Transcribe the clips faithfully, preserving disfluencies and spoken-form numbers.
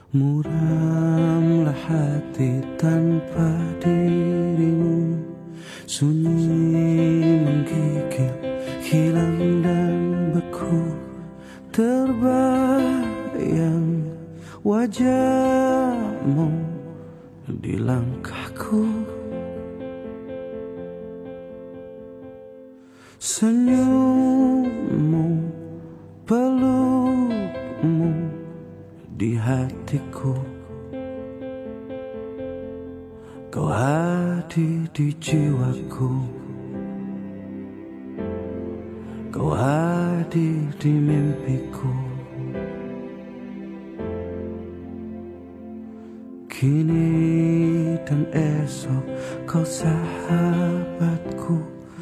Muramlah hati tanpa dirimu, sunyi menggigil, hilang dan beku. Terbayang wajahmu di langkahku, senyummu, pelukmu di hatiku. Kau hadir di jiwaku, kau hadir di mimpiku. Kini dan esok kau sahabatku,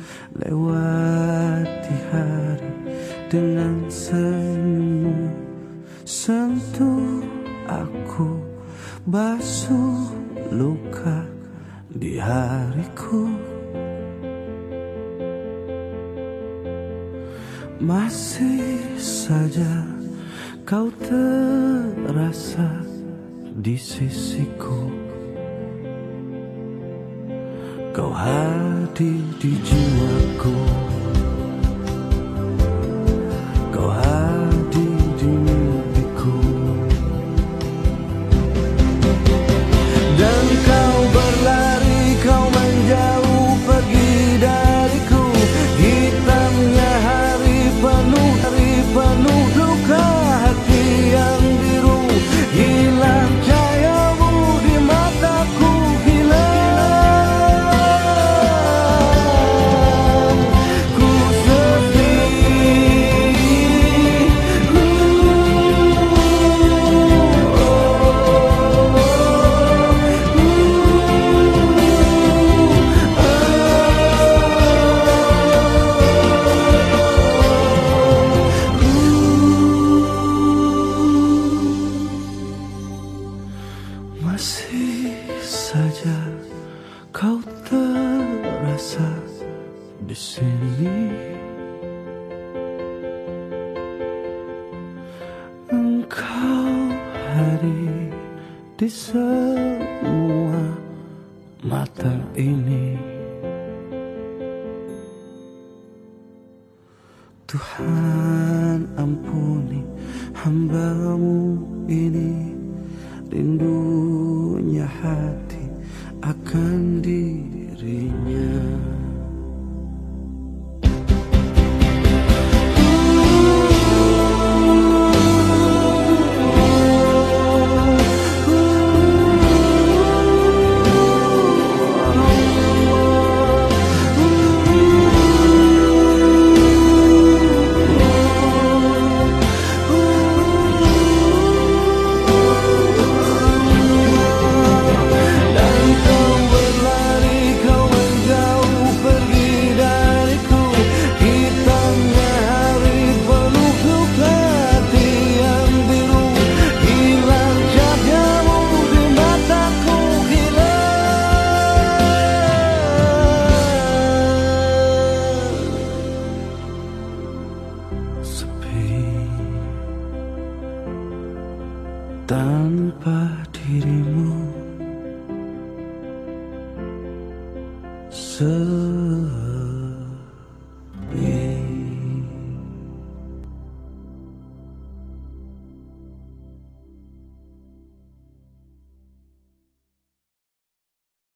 lewati hari dengan senyummu. Sentuh aku, basuh luka di hariku. Masih saja kau terasa di sisiku, kau hadir di jiwaku, kau hadir di mimpiku. Dan kau berlari, kau menjauh pergi dariku. Hitamnya hari penuh, hari penuh luka, hati yang biru. Hilang cahayamu di mataku, hilang. Ku sedih. Masih saja kau terasa di sini. Engkau hadir di semua mata ini. Tuhan ampuni hamba-Mu ini, rindunya hati akan dirinya. Tanpa dirimu,